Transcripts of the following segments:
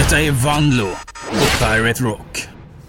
Detta är Vanlo på Pirate Rock.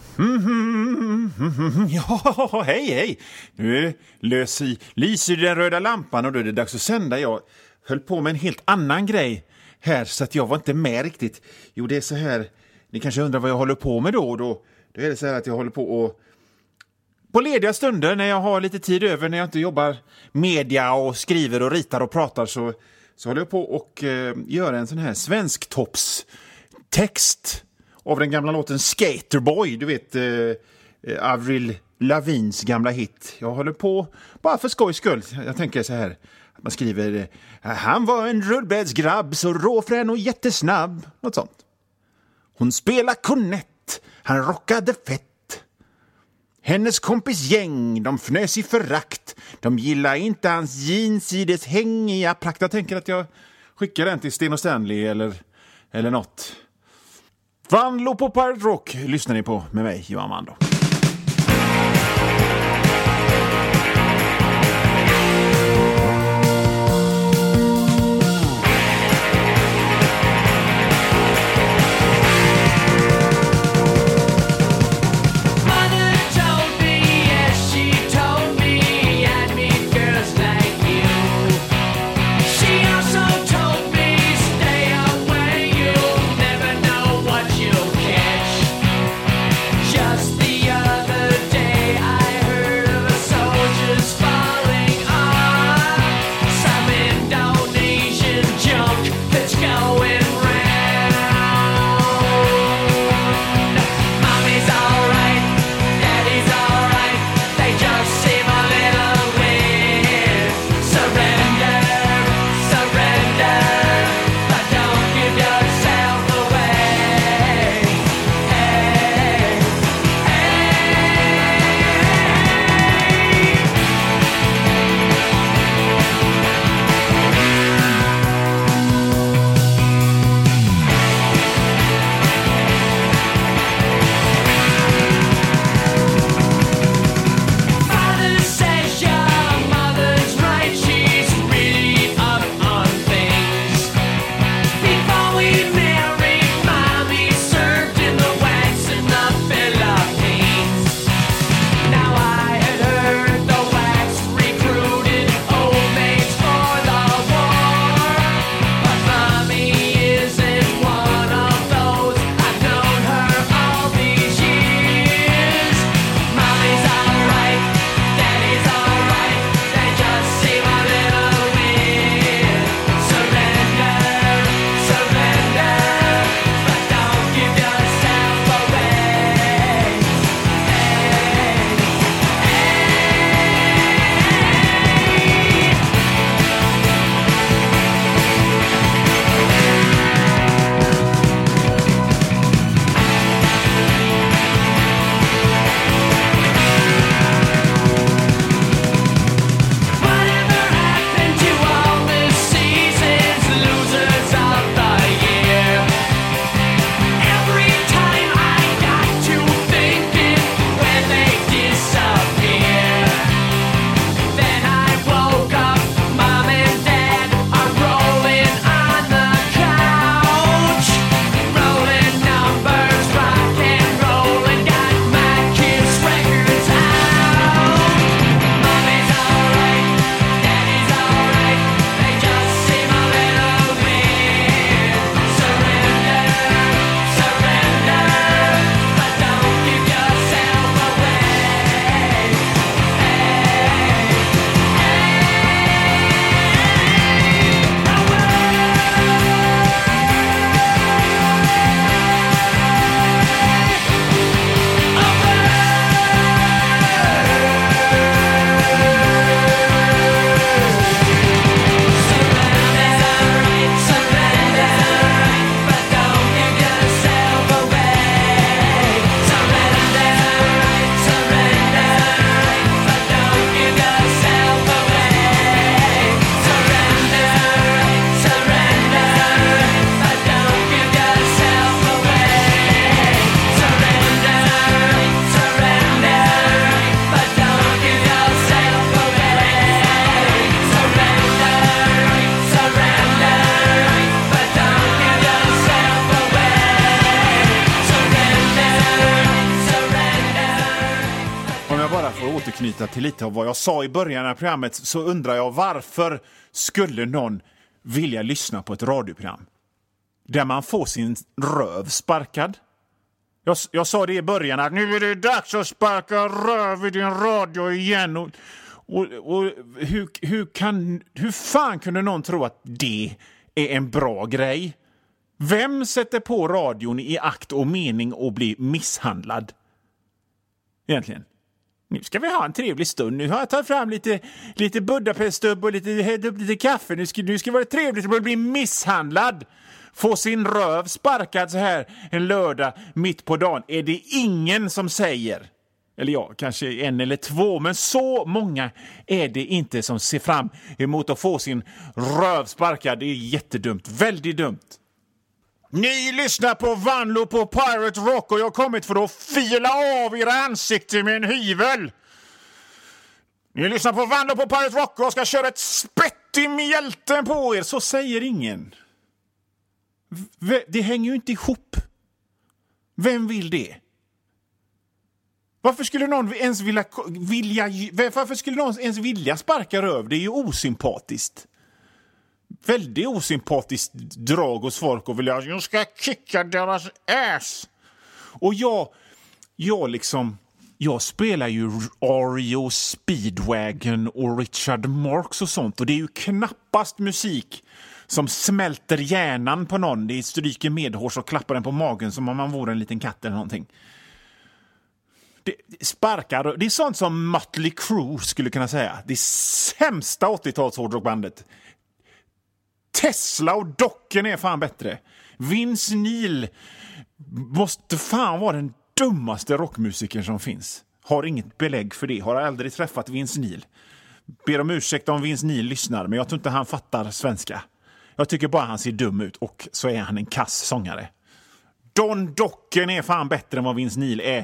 Ja, hej. Nu lyser den röda lampan och då är det dags att sända. Jag höll på med en helt annan grej här så att jag var inte med riktigt. Jo, det är så här. Ni kanske undrar vad jag håller på med då. Då är det så här att jag håller på och på lediga stunder när jag har lite tid över, när jag inte jobbar media och skriver och ritar och pratar, så håller jag på och göra en sån här svensk toppstext av den gamla låten Skaterboy, du vet, Avril Lavins gamla hit. Jag håller på bara för skojs skull. Jag tänker så här, att man skriver: han var en rullbrädsgrabb, så råfrän och jättesnabb, något sånt. Hon spelar kornett, han rockade fett. Hennes kompis gäng, de fnös i förakt. De gillar inte hans jeans i dess hängiga prakt. Jag tänker att jag skickar den till Sten och Stanley eller något. Vanlo på Pirate Rock lyssnar ni på med mig, Johan Mando. Just the anknyta till lite av vad jag sa i början av programmet, så undrar jag varför skulle någon vilja lyssna på ett radioprogram där man får sin röv sparkad? Jag sa det i början att nu är det dags att sparka röv i din radio igen. Och hur fan kunde någon tro att det är en bra grej? Vem sätter på radion i akt och mening att bli misshandlad? Egentligen. Nu ska vi ha en trevlig stund. Nu har jag tagit fram lite Budapeststubb och lite kaffe. Nu ska det vara trevligt att bli misshandlad. Få sin röv sparkad så här en lördag mitt på dagen. Är det ingen som säger? Eller ja, kanske en eller två. Men så många är det inte som ser fram emot att få sin röv sparkad. Det är jättedumt. Väldigt dumt. Ni lyssnar på Vanlo på Pirate Rock och jag har kommit för att fila av era ansikte med en hyvel. Ni lyssnar på Vanlo på Pirate Rock och jag ska köra ett spett i mjälten på er. Så säger ingen. Det hänger ju inte ihop. Vem vill det? Varför skulle någon ens vilja sparka röv? Det är ju osympatiskt. Väldigt osympatiskt drag hos folk och vilja jag ska kicka deras ass. Och jag spelar ju REO Speedwagon och Richard Marx och sånt, och det är ju knappast musik som smälter hjärnan på någon. Det stryker medhårs och klappar den på magen som om man vore en liten katt eller någonting. Det är sånt som Mötley Crüe skulle kunna säga. Det sämsta 80-tals hårdrockbandet. Tesla och Docken är fan bättre. Vince Neil måste fan vara den dummaste rockmusikern som finns. Har inget belägg för det. Har aldrig träffat Vince Neil. Ber om ursäkt om Vince Neil lyssnar, men jag tror inte han fattar svenska. Jag tycker bara han ser dum ut och så är han en kass sångare. Don Docken är fan bättre än vad Vince Neil är.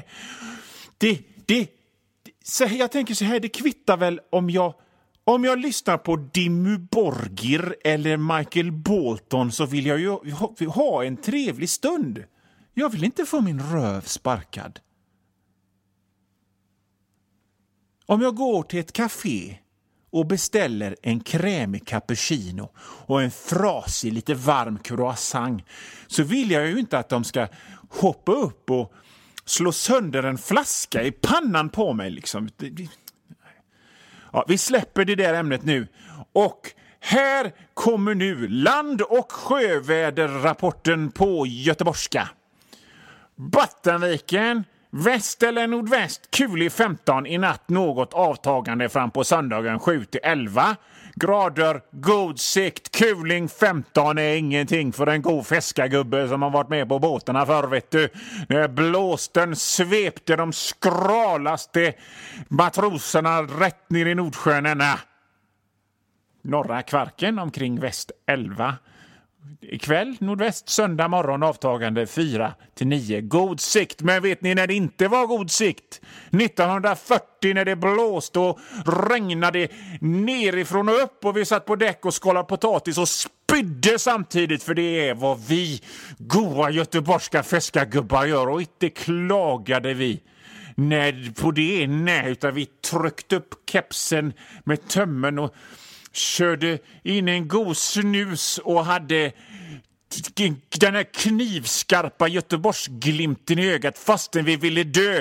Jag tänker så här, det kvittar väl om jag lyssnar på Dimmu Borgir eller Michael Bolton, så vill jag ju ha en trevlig stund. Jag vill inte få min röv sparkad. Om jag går till ett café och beställer en krämig cappuccino och en frasig lite varm croissant, så vill jag ju inte att de ska hoppa upp och slå sönder en flaska i pannan på mig liksom. Ja, vi släpper det där ämnet nu. Och här kommer nu land- och sjöväderrapporten på göteborgska. Bottenviken, väst eller nordväst, kulig 15 i natt, något avtagande fram på söndagen 7-11 grader, god sikt, kuling 15 är ingenting för en god fiskagubbe som har varit med på båtarna förr, vet du. När blåsten svepte de skralaste matroserna rätt ner i Nordsjön. Norra Kvarken omkring väst 11. Ikväll nordväst, söndag morgon avtagande 4-9. God sikt, men vet ni när det inte var god sikt? 1940 när det blåste och regnade nerifrån och upp och vi satt på däck och skalade potatis och spydde samtidigt, för det är vad vi goa göteborgska fiskagubbar gör, och inte klagade vi. Nej, på det nej, utan vi tryckte upp kepsen med tömmen och körde in en god snus och hade den här knivskarpa Göteborgsglimten i ögat fastän vi ville dö.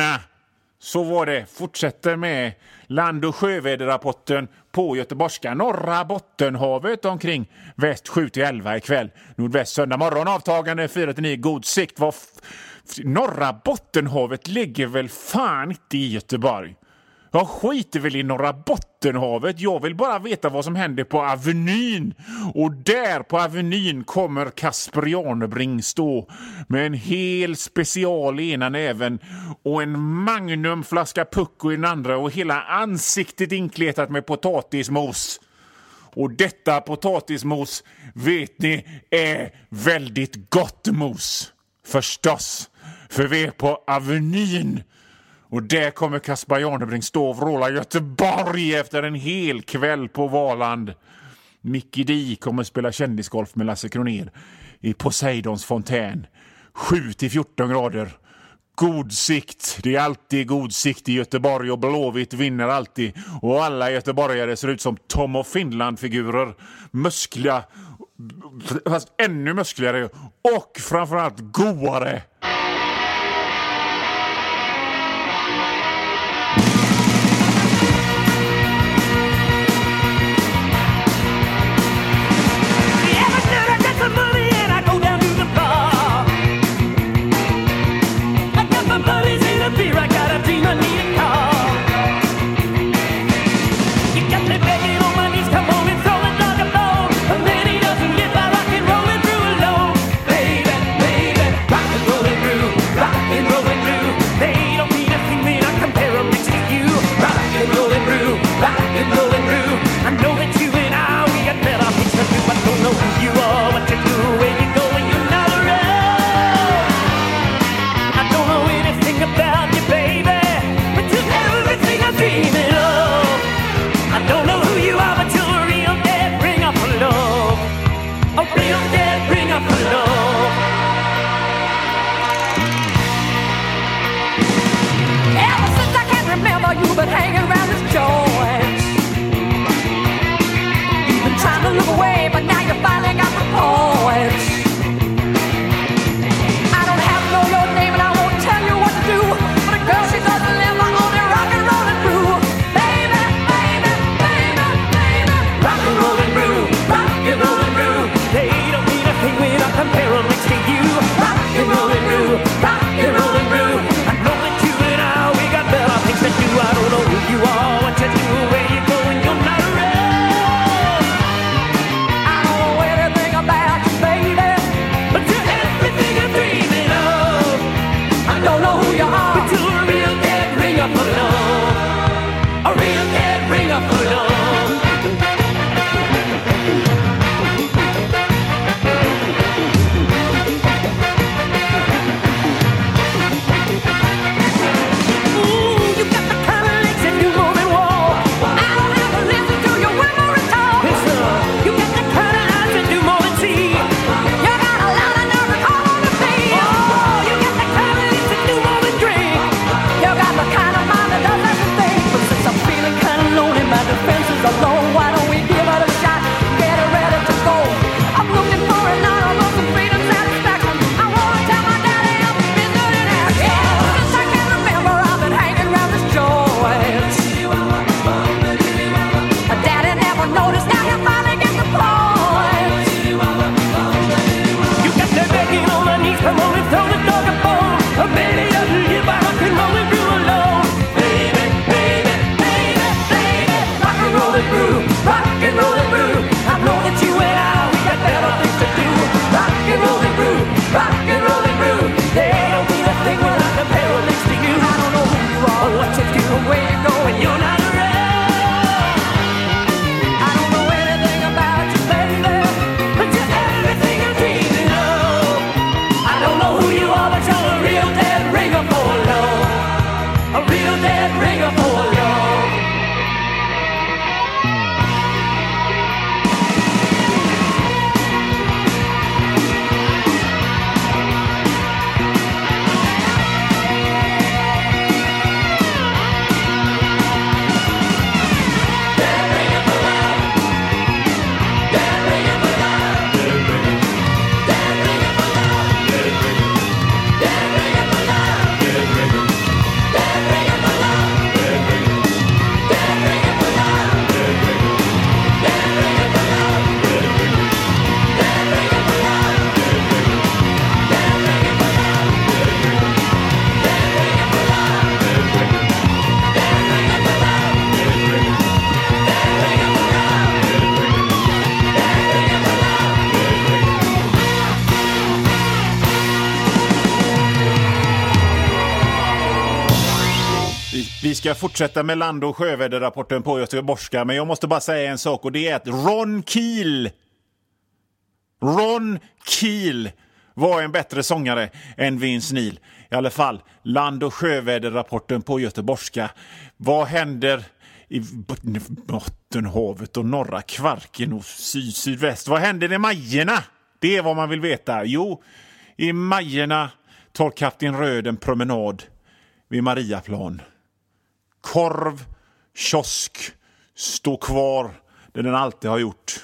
Så var det. Fortsätter med land- och sjöväderrapporten på göteborgska. Norra Bottenhavet omkring väst 7-11 ikväll. Nordväst söndag morgon avtagande 4-9. God sikt. Norra Bottenhavet ligger väl fan inte i Göteborg. Jag skiter väl i Norra Bottenhavet. Jag vill bara veta vad som händer på Avenyn. Och där på Avenyn kommer Kasper Janebring stå med en hel special i ena näven och en magnumflaska pucko i den andra och hela ansiktet inkletat med potatismos. Och detta potatismos, vet ni, är väldigt gott mos. Förstås. För vi är på Avenyn. Och där kommer Kasper Janebring stå och vråla Göteborg efter en hel kväll på Valand. Mickey D kommer spela kändisgolf med Lasse Kronér i Poseidons fontän. 7-14 grader. God sikt. Det är alltid god sikt i Göteborg och Blåvitt vinner alltid. Och alla göteborgare ser ut som Tom och Finland-figurer. Muskliga, fast ännu muskligare och framförallt godare. Vi ska fortsätta med land- och sjöväderrapporten på göteborgska, men jag måste bara säga en sak, och det är att Ron Keel var en bättre sångare än Vince Neil. I alla fall, land- och sjöväderrapporten på göteborgska. Vad händer i Bottenhavet och norra Kvarken och sydväst? Vad händer i Majerna? Det är vad man vill veta. Jo, i Majerna tar Kapten Röd en promenad vid Mariaplan. Korv, kiosk, står kvar där den alltid har gjort.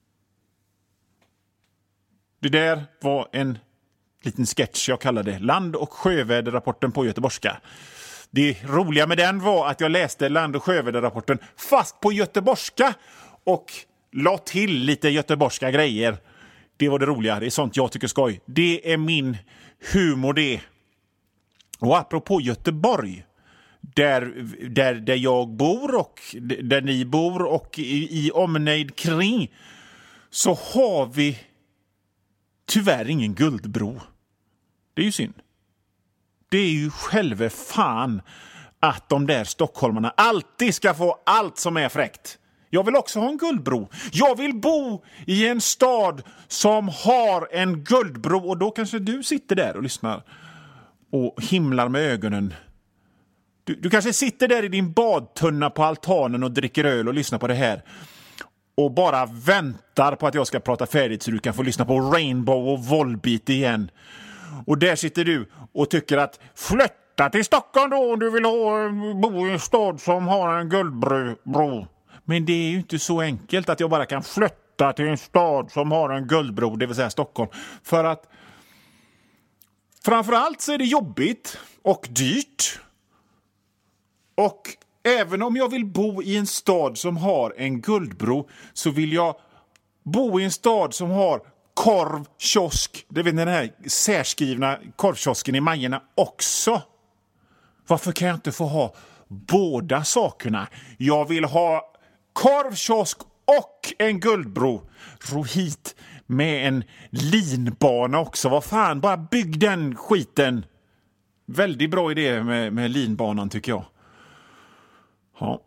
Det där var en liten sketch jag kallade Land- och sjöväderrapporten på göteborgska. Det roliga med den var att jag läste Land- och sjöväderrapporten fast på göteborgska och la till lite göteborgska grejer. Det var det roliga, det är sånt jag tycker skoj. Det är min humor det. Och apropå Göteborg, där jag bor och där ni bor och i omnejd kring, så har vi tyvärr ingen guldbro. Det är ju synd. Det är ju själva fan att de där stockholmarna alltid ska få allt som är fräckt. Jag vill också ha en guldbro. Jag vill bo i en stad som har en guldbro. Och då kanske du sitter där och lyssnar och himlar med ögonen. Du kanske sitter där i din badtunna på altanen och dricker öl och lyssnar på det här. Och bara väntar på att jag ska prata färdigt så du kan få lyssna på Rainbow och Volbeat igen. Och där sitter du och tycker att flytta till Stockholm då om du vill bo i en stad som har en guldbro. Men det är ju inte så enkelt att jag bara kan flytta till en stad som har en guldbro, det vill säga Stockholm. För att framförallt så är det jobbigt och dyrt. Och även om jag vill bo i en stad som har en guldbro så vill jag bo i en stad som har korv, kiosk, det vet ni, den här särskrivna korvkiosken i Majerna också. Varför kan jag inte få ha båda sakerna? Jag vill ha korv, kiosk och en guldbro. Ro hit med en linbana också. Vad fan, bara bygg den skiten. Väldigt bra idé med linbanan tycker jag. Ja.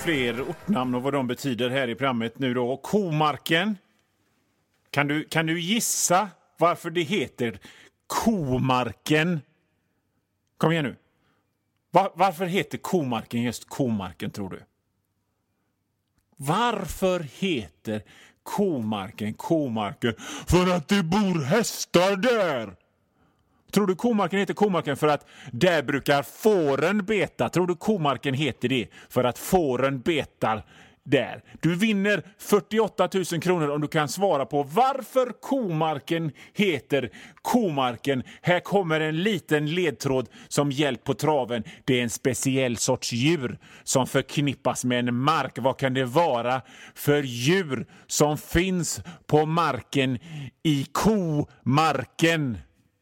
fler ortnamn och vad de betyder här i programmet nu då. Komarken. Kan du gissa varför det heter Komarken? Kom igen nu. Varför heter Komarken just Komarken, tror du? Varför heter Komarken Komarken? För att det bor hästar där. Tror du Komarken heter Komarken för att där brukar fåren beta? Tror du Komarken heter det för att fåren betar där? Du vinner 48 000 kronor om du kan svara på varför Komarken heter Komarken. Här kommer en liten ledtråd som hjälp på traven. Det är en speciell sorts djur som förknippas med en mark. Vad kan det vara för djur som finns på marken i Komarken?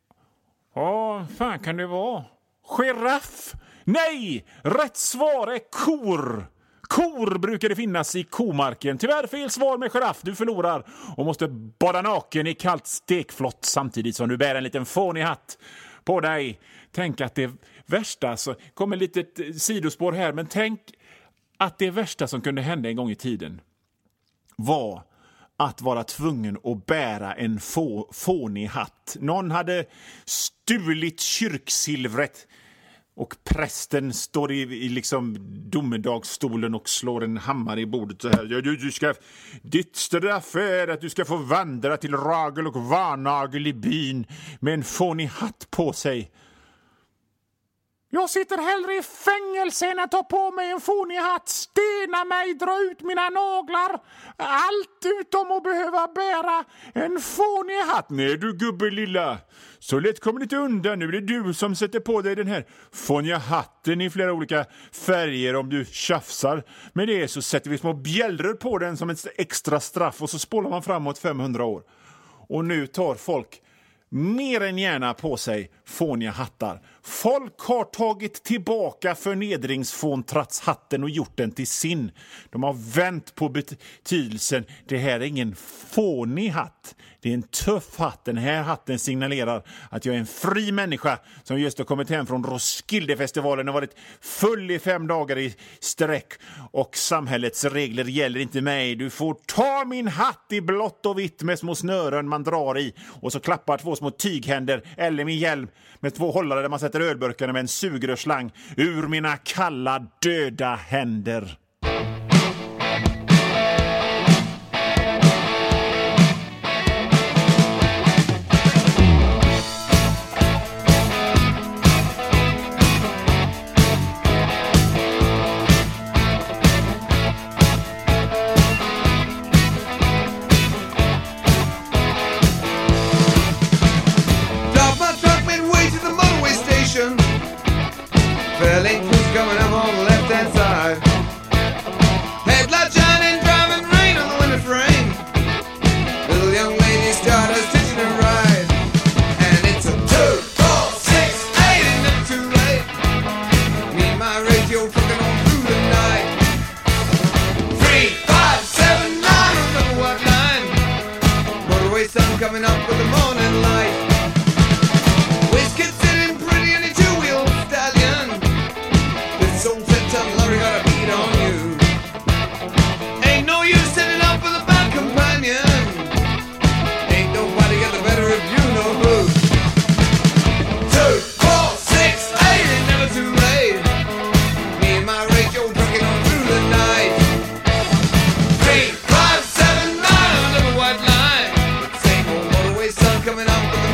Fan kan det vara? Giraff? Nej! Rätt svar är kor. Kor brukar det finnas i Komarken. Tyvärr fel svar med giraff. Du förlorar och måste bada naken i kallt stekflott samtidigt som du bär en liten fånig hatt på dig. Tänk att det värsta, så kommer lite sidospår här, men tänk att det värsta som kunde hända en gång i tiden var att vara tvungen att bära en fånig hatt. Någon hade stulit kyrksilvret och prästen står i liksom domedagsstolen och slår en hammare i bordet så här. Ditt straff är att du ska få vandra till ragel och varnagel i byn med en fånig hatt på sig. Jag sitter hellre i fängelse än att ta på mig en fånig hatt, stena mig, dra ut mina naglar. Allt utom att behöva bära en fånig hatt. Nej du gubbe lilla, så lätt kommer inte undan. Nu är det du som sätter på dig den här fåniga hatten i flera olika färger. Om du tjafsar med det så sätter vi små bjällror på den som ett extra straff och så spolar man framåt 500 år. Och nu tar folk mer än gärna på sig fåniga hattar. Folk har tagit tillbaka förnedringsfåntratshatten och gjort den till sin. De har vänt på betydelsen. Det här är ingen fånig hatt. Det är en tuff hatt. Den här hatten signalerar att jag är en fri människa som just har kommit hem från Roskildefestivalen och varit full i 5 dagar i sträck. Och samhällets regler gäller inte mig. Du får ta min hatt i blått och vitt med små snören man drar i. Och så klappar 2 små tyghänder eller min hjälm med 2 hållare där man sätter ölburkarna med en sugrörslang ur mina kalla döda händer. Coming up with the morning light. Whiskey sitting pretty in a 2-wheel stallion. This old set-ton lorry got a beat on you. Ain't no use setting up with a bad companion. Ain't nobody got the better of you, no who. 2, 4, 6, 8, it's never too late. Me and my radio trucking on through the night. 3, 5, 7, 9, on the white line. Coming up with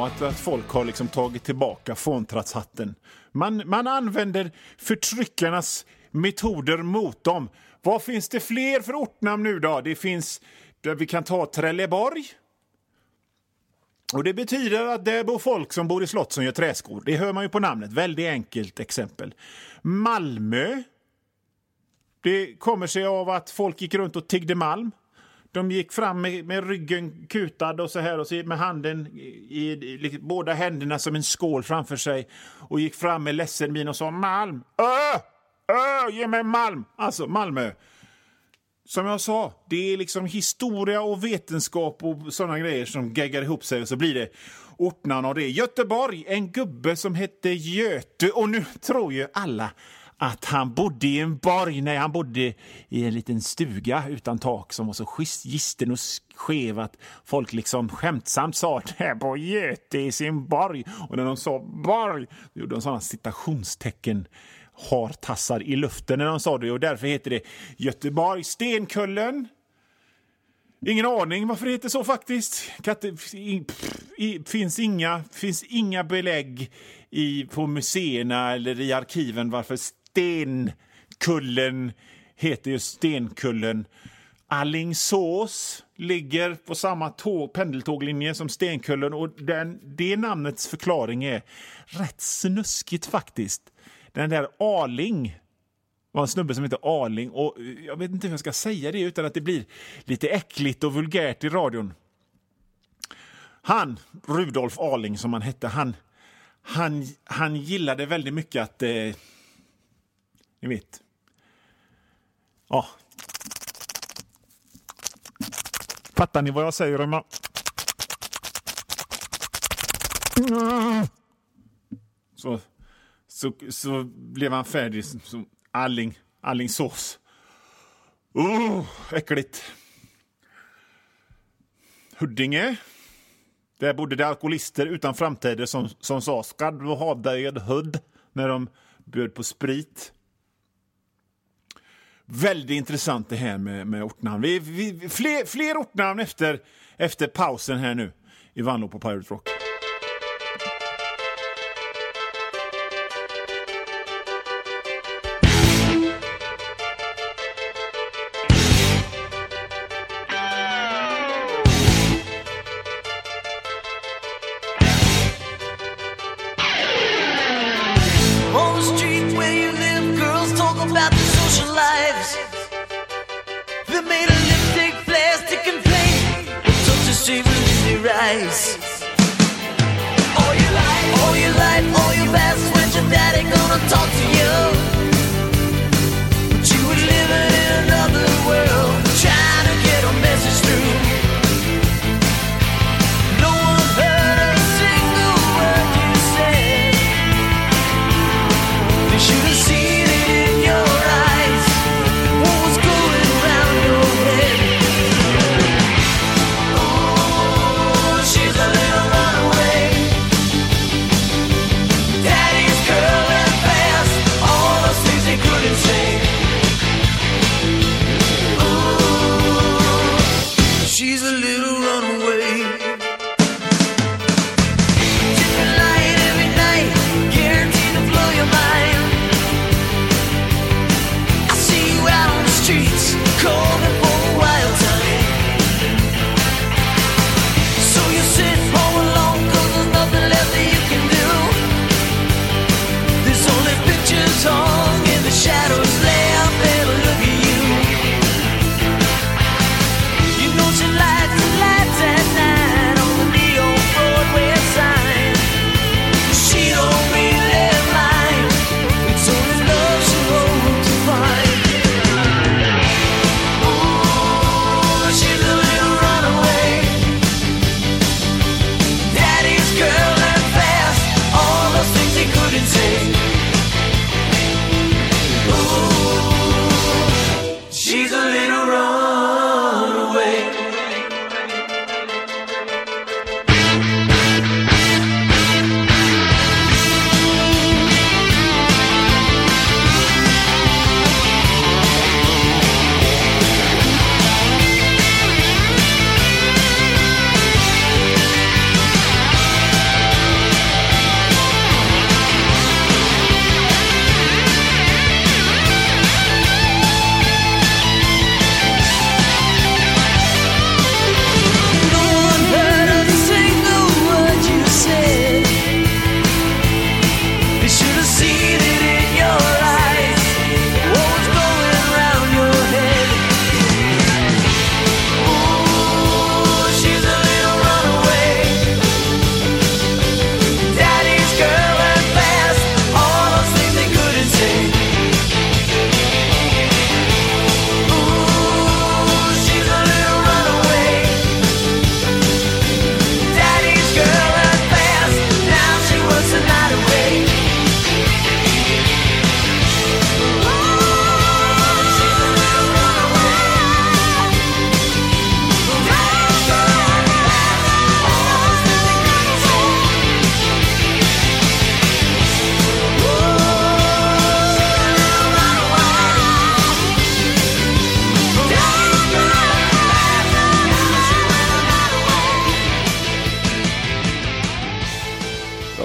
att folk har liksom tagit tillbaka fåntrattshatten. Man använder förtryckarnas metoder mot dem. Vad finns det fler för ortnamn nu då? Det finns, där vi kan ta Trelleborg. Och det betyder att det bor folk som bor i slott som gör träskor. Det hör man ju på namnet. Väldigt enkelt exempel. Malmö. Det kommer sig av att folk gick runt och tiggde malm. De gick fram med ryggen kutad och så här och så med handen i båda händerna som en skål framför sig och gick fram med ledsen min och sa malm. Ge mig malm. Alltså Malmö. Som jag sa, det är liksom historia och vetenskap och sådana grejer som geggar ihop sig och så blir det ortnamn av det. Göteborg, en gubbe som hette Göte och nu tror ju alla att han bodde i en borg. Nej, han bodde i en liten stuga utan tak som var så gisten och skev att folk liksom skämtsamt sa att här bor Göte i sin borg. Och när de sa borg gjorde de sådana citationstecken hartassar i luften när de sa det och därför heter det Göteborg. Stenkullen. Ingen aning varför det heter så faktiskt. Finns inga belägg på museerna eller i arkiven varför Stenkullen heter just Stenkullen. Alingsås ligger på samma pendeltåglinje som Stenkullen och det namnets förklaring är rätt snuskigt faktiskt. Den där Arling var en snubbe som heter Arling och jag vet inte hur jag ska säga det utan att det blir lite äckligt och vulgärt i radion. Han, Rudolf Arling som han hette, han gillade väldigt mycket att ni vet. Ja. Fattar ni vad jag säger om så blev han färdig som Alingsås. Äckligt. Huddinge. Där bodde det alkoholister utan framträdande som sa ska du ha dig en hudd när de bjöd på sprit. Väldigt intressant det här med ortnamn. Fler ortnamn efter pausen här nu i Vanlo på Pirate Rock. All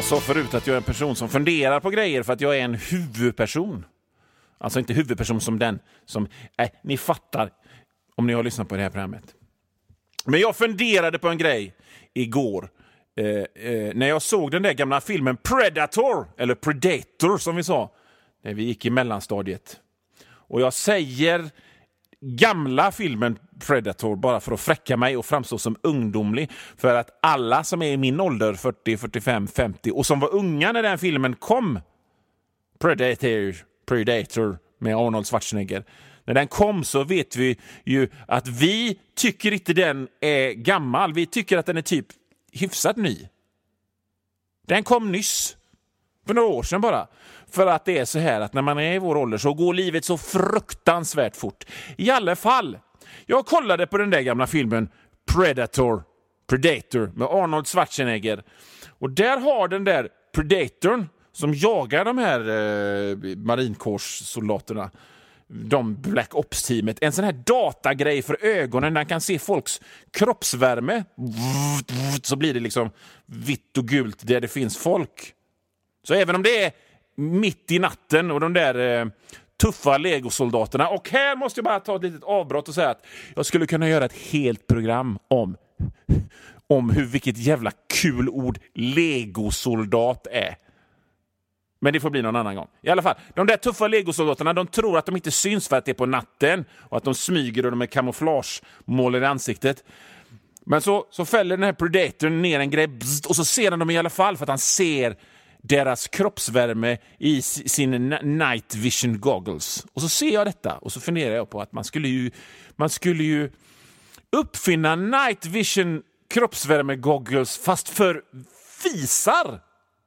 sa förut att jag är en person som funderar på grejer för att jag är en huvudperson. Alltså inte huvudperson som den som... ni fattar om ni har lyssnat på det här programmet. Men jag funderade på en grej igår. När jag såg den där gamla filmen Predator, eller Predator som vi sa, när vi gick i mellanstadiet. Och jag säger gamla filmen Predator bara för att fräcka mig och framstå som ungdomlig. För att alla som är i min ålder, 40, 45, 50, och som var unga när den filmen kom, Predator med Arnold Schwarzenegger, när den kom så vet vi ju att vi tycker inte den är gammal. Vi tycker att den är typ hyfsat ny. Den kom nyss. För några år sedan bara. För att det är så här att när man är i vår ålder så går livet så fruktansvärt fort. I alla fall. Jag kollade på den där gamla filmen Predator med Arnold Schwarzenegger. Och där har den där Predatorn som jagar de här marinkårssoldaterna, de Black Ops-teamet, en sån här datagrej för ögonen. Den kan se folks kroppsvärme. Så blir det liksom vitt och gult där det finns folk. Så även om det är mitt i natten och de där tuffa legosoldaterna. Och här måste jag bara ta ett litet avbrott och säga att jag skulle kunna göra ett helt program om vilket jävla kul ord legosoldat är. Men det får bli någon annan gång. I alla fall, de där tuffa legosoldaterna, de tror att de inte syns för att det är på natten och att de smyger och de är kamouflagemål i ansiktet. Men så fäller den här Predatorn ner en grej och så ser han dem i alla fall för att han ser deras kroppsvärme i sin night vision goggles. Och så ser jag detta och så funderar jag på att man skulle ju uppfinna night vision kroppsvärme goggles fast för fisar.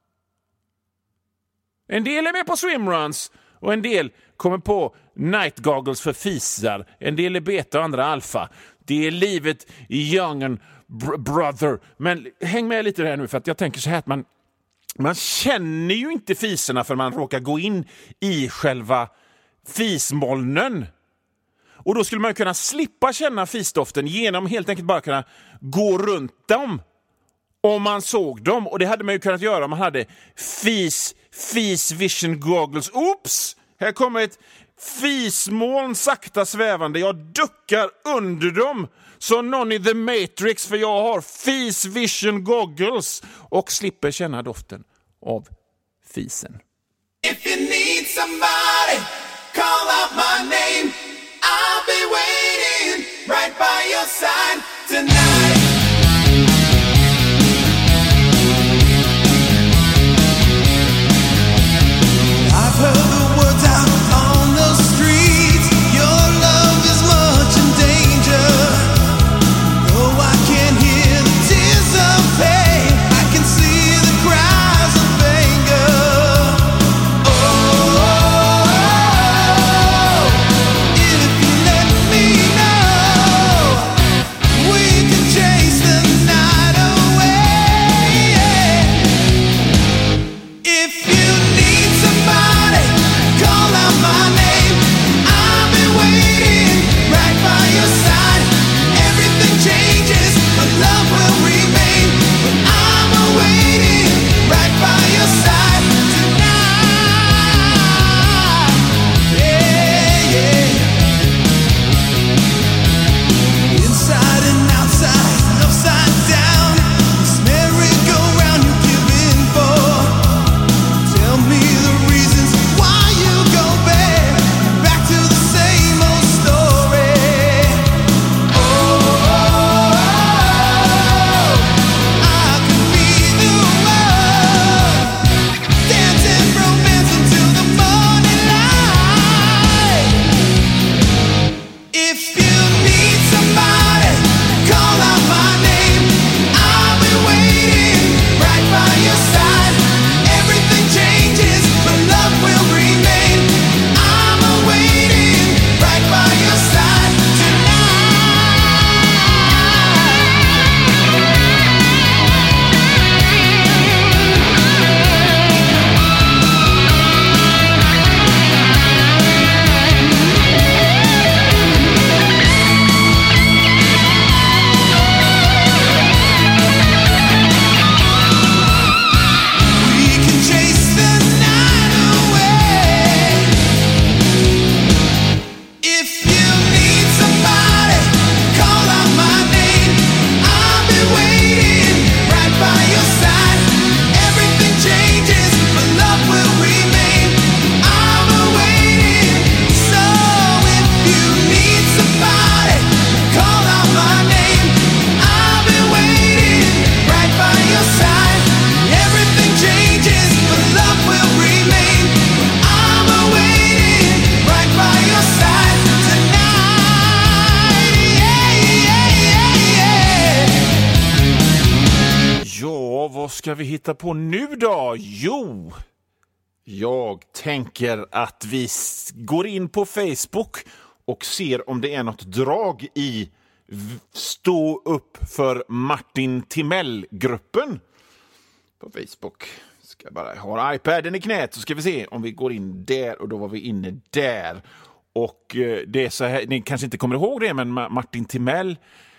En del är med på swimruns och en del kommer på night goggles för fisar. En del är beta och andra alfa. Det är livet i young and brother. Men häng med lite här nu för att jag tänker så här att man känner ju inte fiserna för man råkar gå in i själva fismolnen. Och då skulle man kunna slippa känna fisdoften genom helt enkelt bara kunna gå runt dem om man såg dem. Och det hade man ju kunnat göra om man hade Fis vision goggles. Oops! Här kommer ett fismoln sakta svävande. Jag duckar under dem som någon i The Matrix för jag har Fis vision goggles och slipper känna doften av fisen. If you need somebody, call out my name. I'll be waiting right by your side tonight. I've heard the words out on the streets. Your love is much in danger. Though I can't hear the tears of pain, I can see the cries of anger. Oh, if you let me know, we can change. ska vi hitta på nu då? Jo, jag tänker att vi går in på Facebook och ser om det är något drag i Stå upp för Martin Timell-gruppen på Facebook. Ska bara ha iPaden i knät så ska vi se om vi går in där, och då var vi inne där. Och det är så här, ni kanske inte kommer ihåg det, men Martin Timell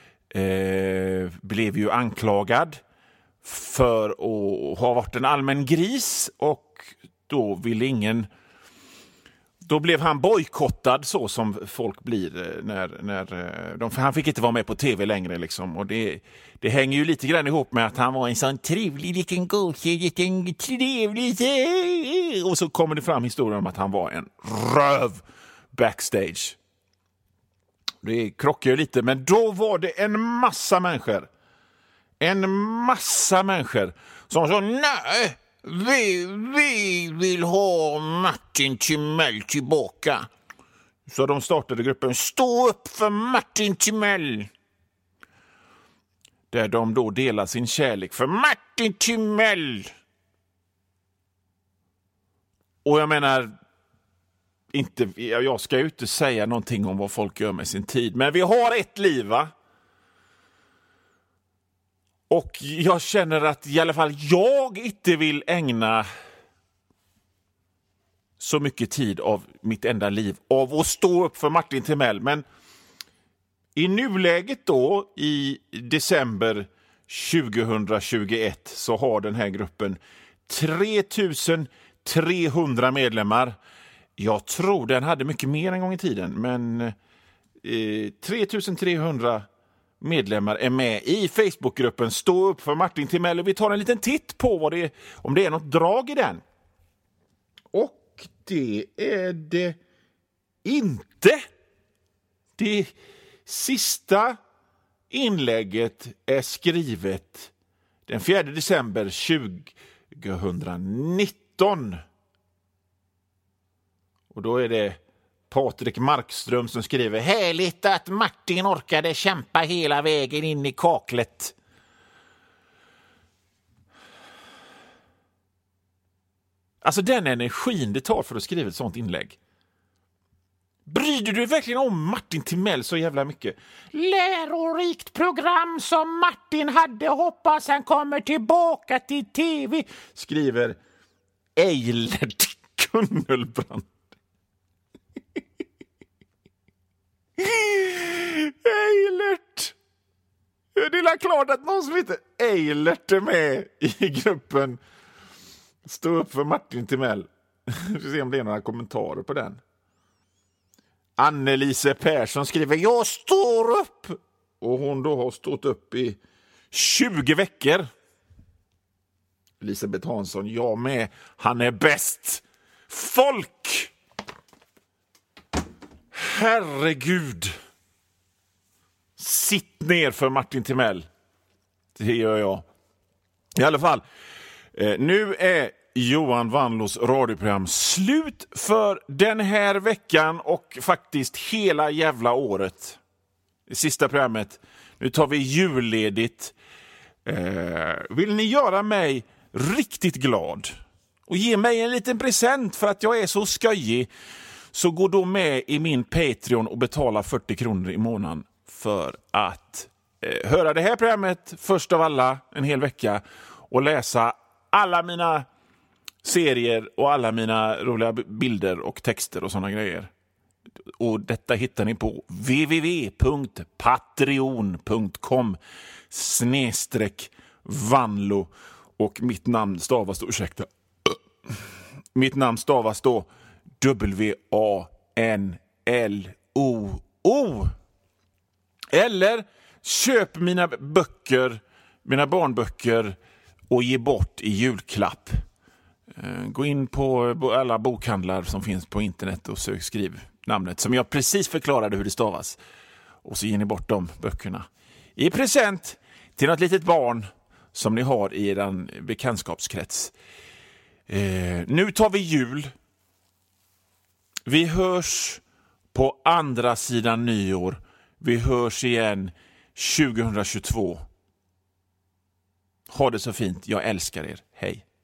blev ju anklagad för att ha varit en allmän gris, och då ville ingen... Då blev han bojkottad så som folk blir när han fick inte vara med på tv längre liksom. Och det hänger ju lite grann ihop med att han var en sån trevlig liten gosig, liten trevlig, och så kommer det fram historier om att han var en röv backstage. Det krockar ju lite, men då var det en massa människor som sa nej, vi vill ha Martin Timell tillbaka. Så de startade gruppen Stå upp för Martin Timell, där de då delar sin kärlek för Martin Timell. Och jag menar, jag ska ju inte säga någonting om vad folk gör med sin tid, men vi har ett liv, va? Och jag känner att i alla fall jag inte vill ägna så mycket tid av mitt enda liv av att stå upp för Martin Timell. Men i nuläget då, i december 2021, så har den här gruppen 3300 medlemmar. Jag tror den hade mycket mer en gång i tiden, men 3300 medlemmar är med i Facebookgruppen Stå upp för Martin Timell. Vi tar en liten titt på om det är något drag i den. Och det är det inte. Det sista inlägget är skrivet den 4 december 2019. Och då är det Patrik Markström som skriver: härligt att Martin orkade kämpa hela vägen in i kaklet. Alltså den energin det tar för att skriva ett sånt inlägg. Bryr du dig verkligen om Martin Timell så jävla mycket? Lärorikt program som Martin hade, hoppas han kommer tillbaka till tv, skriver Eilert Kunnelbrand. Eilert! Det är klart att någon som heter Eilert är med i gruppen Stå upp för Martin Timell. Vi får se om det är några kommentarer på den. Annelise Persson skriver: jag står upp. Och hon då har stått upp i 20 veckor. Elisabeth Hansson: jag med. Han är bäst. Folk! Herregud. Sitt ner för Martin Timell. Det gör jag. I alla fall. Nu är Johan Vanlos radioprogram slut för den här veckan och faktiskt hela jävla året. Det sista programmet. Nu tar vi julledigt. Vill ni göra mig riktigt glad och ge mig en liten present för att jag är så skojig, så gå då med i min Patreon och betala 40 kronor i månaden för att höra det här programmet först av alla en hel vecka och läsa alla mina serier och alla mina roliga bilder och texter och såna grejer. Och detta hittar ni på www.patreon.com/Vanlo, och mitt namn stavas då, mitt namn stavas då WANLOO. Eller köp mina böcker, mina barnböcker, och ge bort i julklapp. Gå in på alla bokhandlar som finns på internet och skriv namnet som jag precis förklarade hur det stavas. Och så ger ni bort de böckerna i present till något litet barn som ni har i er bekantskapskrets. Nu tar vi jul. Vi hörs på andra sidan nyår. Vi hörs igen 2022. Ha det så fint. Jag älskar er. Hej.